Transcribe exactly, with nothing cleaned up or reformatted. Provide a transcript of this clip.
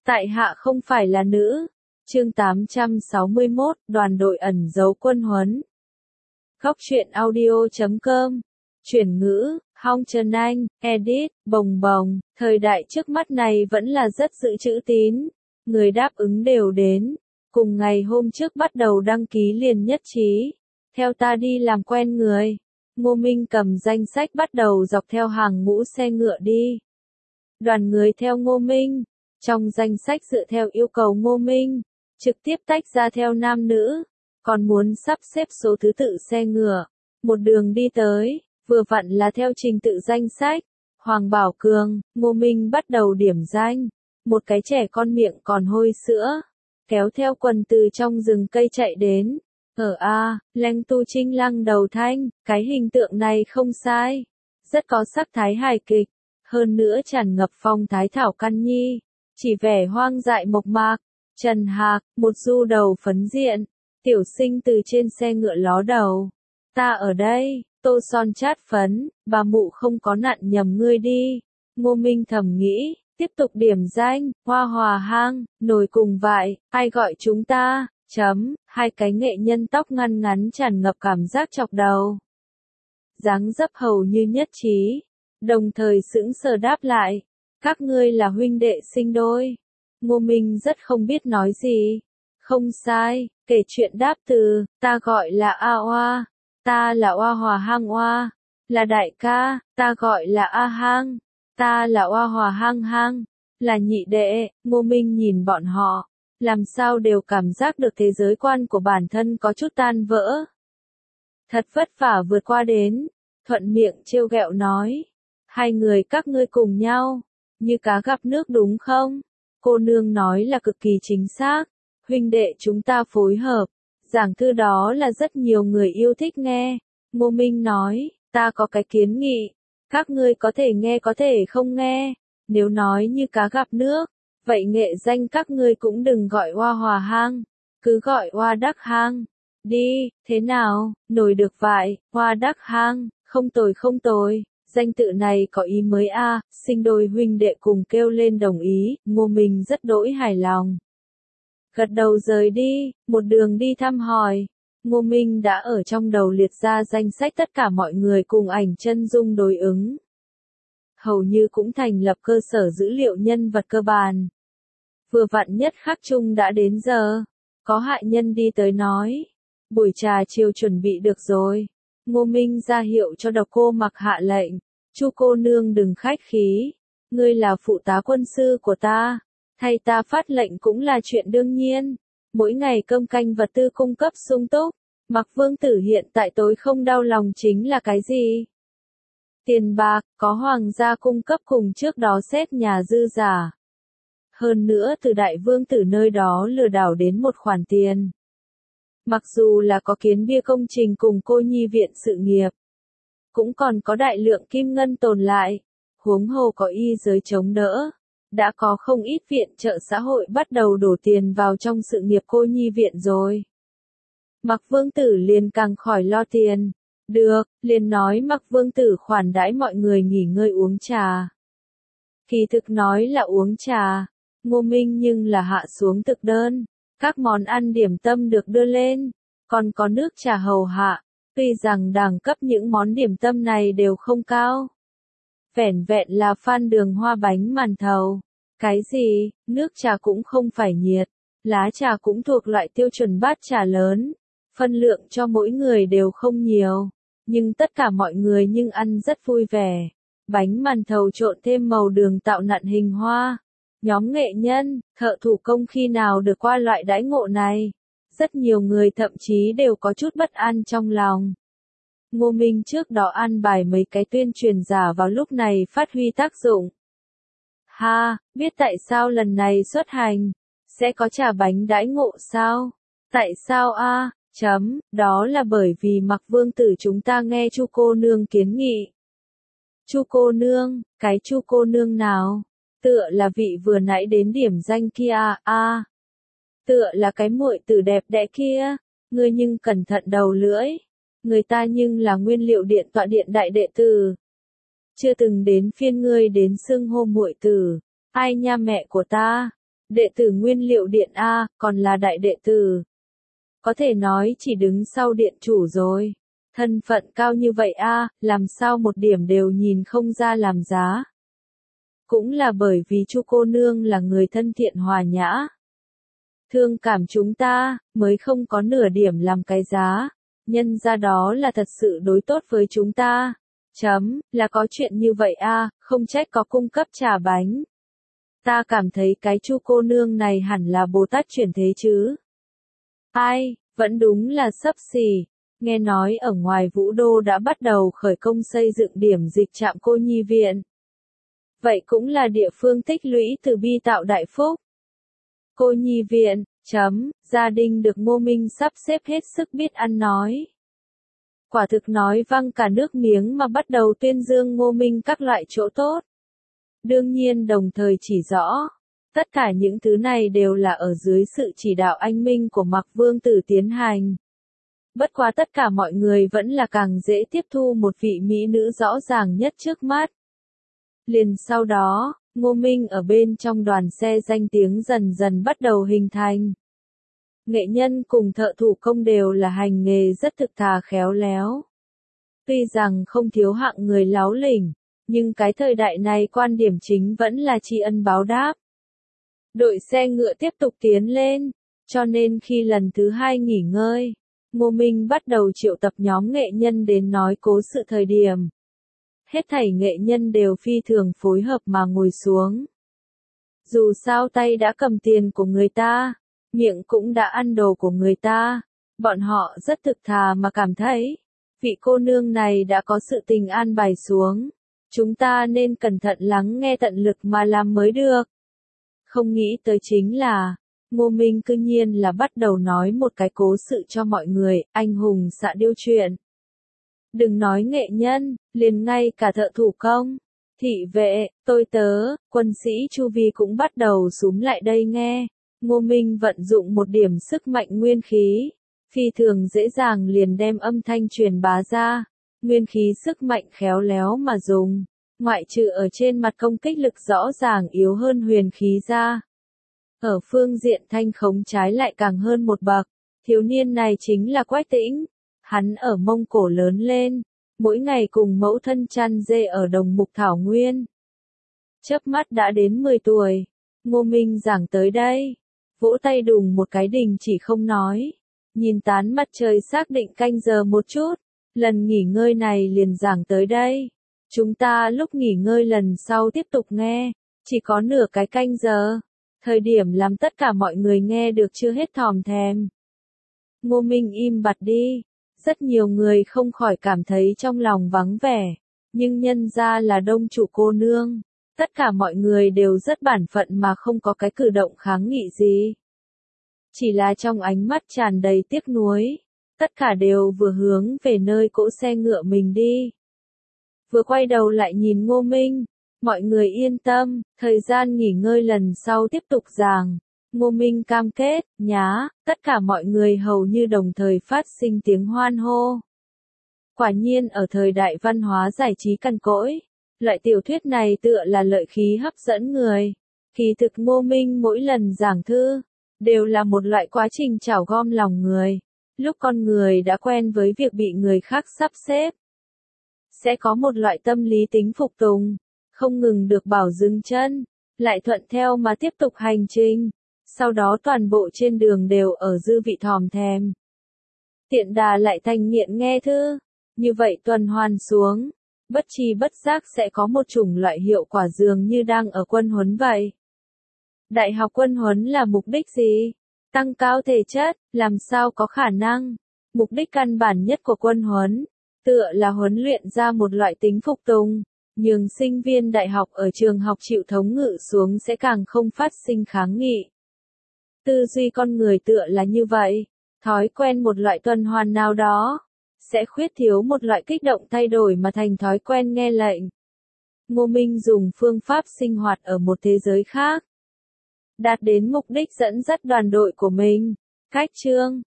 Tại hạ không phải là nữ. Chương tám trăm sáu mươi mốt, đoàn đội ẩn giấu quân huấn. Góc truyện audio chấm com. Chuyển ngữ, Hong Trần Anh, edit, bồng bồng, thời đại trước mắt này vẫn là rất giữ chữ tín. Người đáp ứng đều đến. Cùng ngày hôm trước bắt đầu đăng ký liền nhất trí. Theo ta đi làm quen người. Ngô Minh cầm danh sách bắt đầu dọc theo hàng ngũ xe ngựa đi. Đoàn người theo Ngô Minh. Trong danh sách dựa theo yêu cầu Ngô Minh, trực tiếp tách ra theo nam nữ, còn muốn sắp xếp số thứ tự xe ngựa, một đường đi tới, vừa vặn là theo trình tự danh sách. Hoàng Bảo Cường, Ngô Minh bắt đầu điểm danh, một cái trẻ con miệng còn hôi sữa, kéo theo quần từ trong rừng cây chạy đến. Ở A, Leng Tu Trinh lăng đầu thanh, cái hình tượng này không sai, rất có sắc thái hài kịch, hơn nữa tràn ngập phong thái thảo căn nhi. Chỉ vẻ hoang dại mộc mạc. Trần Hạc, một du đầu phấn diện, tiểu sinh từ trên xe ngựa ló đầu. Ta ở đây, tô son chát phấn, bà mụ không có nặn nhầm ngươi đi. Ngô Minh thầm nghĩ, tiếp tục điểm danh, hoa hòa hang, nồi cùng vại, ai gọi chúng ta, chấm, hai cái nghệ nhân tóc ngăn ngắn tràn ngập cảm giác chọc đầu. Dáng dấp hầu như nhất trí, đồng thời sững sờ đáp lại. Các ngươi là huynh đệ sinh đôi. Ngô Minh rất không biết nói gì. Không sai, kể chuyện đáp từ, ta gọi là A Oa, ta là Oa Hòa Hang Oa, là đại ca, ta gọi là A Hang, ta là Oa Hòa Hang Hang, là nhị đệ. Ngô Minh nhìn bọn họ, làm sao đều cảm giác được thế giới quan của bản thân có chút tan vỡ. Thật vất vả vượt qua đến, thuận miệng trêu ghẹo nói, hai người các ngươi cùng nhau. Như cá gặp nước đúng không? Cô nương nói là cực kỳ chính xác. Huynh đệ chúng ta phối hợp. Giảng thư đó là rất nhiều người yêu thích nghe. Ngô Minh nói, ta có cái kiến nghị. Các ngươi có thể nghe có thể không nghe. Nếu nói như cá gặp nước, vậy nghệ danh các ngươi cũng đừng gọi Oa Hòa Hang. Cứ gọi Oa Đắc Hang. Đi, thế nào, nổi được vại, Oa Đắc Hang, không tồi không tồi. Danh tự này có ý mới a, à, sinh đôi huynh đệ cùng kêu lên đồng ý, Ngô Minh rất đỗi hài lòng. Gật đầu rời đi, một đường đi thăm hỏi, Ngô Minh đã ở trong đầu liệt ra danh sách tất cả mọi người cùng ảnh chân dung đối ứng. Hầu như cũng thành lập cơ sở dữ liệu nhân vật cơ bản. Vừa vặn nhất khắc chung đã đến giờ, có hại nhân đi tới nói, buổi trà chiều chuẩn bị được rồi. Ngô Minh ra hiệu cho Độc Cô Mặc hạ lệnh, Chu cô nương đừng khách khí, ngươi là phụ tá quân sư của ta, thay ta phát lệnh cũng là chuyện đương nhiên, mỗi ngày cơm canh vật tư cung cấp sung túc, Mặc Vương tử hiện tại tối không đau lòng chính là cái gì? Tiền bạc, có hoàng gia cung cấp cùng trước đó xét nhà dư giả. Hơn nữa từ đại vương tử nơi đó lừa đảo đến một khoản tiền. Mặc dù là có kiến bia công trình cùng cô nhi viện sự nghiệp, cũng còn có đại lượng kim ngân tồn lại, huống hồ có y giới chống đỡ, đã có không ít viện trợ xã hội bắt đầu đổ tiền vào trong sự nghiệp cô nhi viện rồi. Mặc Vương tử liền càng khỏi lo tiền, được, liền nói Mặc Vương tử khoản đãi mọi người nghỉ ngơi uống trà. Kỳ thực nói là uống trà, Ngô Minh nhưng là hạ xuống thực đơn. Các món ăn điểm tâm được đưa lên, còn có nước trà hầu hạ, tuy rằng đẳng cấp những món điểm tâm này đều không cao. Vẻn vẹn là phan đường hoa bánh màn thầu. Cái gì, nước trà cũng không phải nhiệt, lá trà cũng thuộc loại tiêu chuẩn bát trà lớn, phân lượng cho mỗi người đều không nhiều, nhưng tất cả mọi người nhưng ăn rất vui vẻ. Bánh màn thầu trộn thêm màu đường tạo nặn hình hoa. Nhóm nghệ nhân, thợ thủ công khi nào được qua loại đãi ngộ này? Rất nhiều người thậm chí đều có chút bất an trong lòng. Ngô Minh trước đó an bài mấy cái tuyên truyền giả vào lúc này phát huy tác dụng. Ha, biết tại sao lần này xuất hành, sẽ có trà bánh đãi ngộ sao? Tại sao a? Chấm, đó là bởi vì Mặc Vương tử chúng ta nghe Chu cô nương kiến nghị. Chu cô nương, cái Chu cô nương nào? Tựa là vị vừa nãy đến điểm danh kia a, à. Tựa là cái muội tử đẹp đẽ kia, ngươi nhưng cẩn thận đầu lưỡi, người ta nhưng là nguyên liệu điện tọa điện đại đệ tử. Chưa từng đến phiên ngươi đến xưng hô muội tử, ai nha mẹ của ta, Đệ tử Nguyên Liệu Điện A, còn là đại đệ tử. Có thể nói chỉ đứng sau điện chủ rồi. Thân phận cao như vậy a, làm sao một điểm đều nhìn không ra làm giá. Cũng là bởi vì Chu cô nương là người thân thiện hòa nhã. Thương cảm chúng ta, mới không có nửa điểm làm cái giá. Nhân ra đó là thật sự đối tốt với chúng ta. Chấm, là có chuyện như vậy a, không trách có cung cấp trà bánh. Ta cảm thấy cái Chu cô nương này hẳn là Bồ Tát chuyển thế chứ. Ai, vẫn đúng là xấp xỉ. Nghe nói ở ngoài Vũ Đô đã bắt đầu khởi công xây dựng điểm dịch trạm cô nhi viện. Vậy cũng là địa phương tích lũy từ bi tạo đại phúc. Cô nhi viện, chấm, gia đình được Ngô Minh sắp xếp hết sức biết ăn nói. Quả thực nói văng cả nước miếng mà bắt đầu tuyên dương Ngô Minh các loại chỗ tốt. Đương nhiên đồng thời chỉ rõ, tất cả những thứ này đều là ở dưới sự chỉ đạo anh minh của Mạc Vương Tử tiến hành. Bất quá tất cả mọi người vẫn là càng dễ tiếp thu một vị mỹ nữ rõ ràng nhất trước mắt. Liền sau đó, Ngô Minh ở bên trong đoàn xe danh tiếng dần dần bắt đầu hình thành. Nghệ nhân cùng thợ thủ công đều là hành nghề rất thực thà khéo léo. Tuy rằng không thiếu hạng người láo lỉnh, nhưng cái thời đại này quan điểm chính vẫn là tri ân báo đáp. Đội xe ngựa tiếp tục tiến lên, cho nên khi lần thứ hai nghỉ ngơi, Ngô Minh bắt đầu triệu tập nhóm nghệ nhân đến nói cố sự thời điểm. Hết thảy nghệ nhân đều phi thường phối hợp mà ngồi xuống. Dù sao tay đã cầm tiền của người ta, miệng cũng đã ăn đồ của người ta, bọn họ rất thực thà mà cảm thấy, vị cô nương này đã có sự tình an bài xuống, chúng ta nên cẩn thận lắng nghe tận lực mà làm mới được. Không nghĩ tới chính là, Ngô Minh cư nhiên là bắt đầu nói một cái cố sự cho mọi người, anh hùng xạ điêu chuyện. Đừng nói nghệ nhân, liền ngay cả thợ thủ công, thị vệ, tôi tớ, quân sĩ chu vi cũng bắt đầu xúm lại đây nghe. Ngô Minh vận dụng một điểm sức mạnh nguyên khí, phi thường dễ dàng liền đem âm thanh truyền bá ra. Nguyên khí sức mạnh khéo léo mà dùng, ngoại trừ ở trên mặt công kích lực rõ ràng yếu hơn huyền khí ra. Ở phương diện thanh khống trái lại càng hơn một bậc, thiếu niên này chính là Quách Tĩnh. Hắn ở Mông Cổ lớn lên, mỗi ngày cùng mẫu thân chăn dê ở đồng mục thảo nguyên. Chớp mắt đã đến mười tuổi, Ngô Minh giảng tới đây, vỗ tay đùng một cái đình chỉ không nói, nhìn tán mặt trời xác định canh giờ một chút, lần nghỉ ngơi này liền giảng tới đây. Chúng ta lúc nghỉ ngơi lần sau tiếp tục nghe, chỉ có nửa cái canh giờ, thời điểm làm tất cả mọi người nghe được chưa hết thòm thèm. Ngô Minh im bặt đi. Rất nhiều người không khỏi cảm thấy trong lòng vắng vẻ, nhưng nhân ra là đông chủ cô nương, tất cả mọi người đều rất bản phận mà không có cái cử động kháng nghị gì. Chỉ là trong ánh mắt tràn đầy tiếc nuối, tất cả đều vừa hướng về nơi cỗ xe ngựa mình đi. Vừa quay đầu lại nhìn Ngô Minh, mọi người yên tâm, thời gian nghỉ ngơi lần sau tiếp tục giảng. Ngô Minh cam kết, nhá, tất cả mọi người hầu như đồng thời phát sinh tiếng hoan hô. Quả nhiên ở thời đại văn hóa giải trí cằn cỗi, loại tiểu thuyết này tựa là lợi khí hấp dẫn người. Kỳ thực Ngô Minh mỗi lần giảng thư, đều là một loại quá trình trảo gom lòng người. Lúc con người đã quen với việc bị người khác sắp xếp, sẽ có một loại tâm lý tính phục tùng, không ngừng được bảo dừng chân, lại thuận theo mà tiếp tục hành trình. Sau đó toàn bộ trên đường đều ở dư vị thòm thèm. Tiện đà lại thành nghiện nghe thư. Như vậy tuần hoàn xuống, bất tri bất giác sẽ có một chủng loại hiệu quả dường như đang ở quân huấn vậy. Đại học quân huấn là mục đích gì? Tăng cao thể chất, làm sao có khả năng? Mục đích căn bản nhất của quân huấn, tựa là huấn luyện ra một loại tính phục tùng, nhường sinh viên đại học ở trường học chịu thống ngự xuống sẽ càng không phát sinh kháng nghị. Tư duy con người tựa là như vậy, thói quen một loại tuần hoàn nào đó, sẽ khuyết thiếu một loại kích động thay đổi mà thành thói quen nghe lệnh. Ngô Minh dùng phương pháp sinh hoạt ở một thế giới khác, đạt đến mục đích dẫn dắt đoàn đội của mình. Cách chương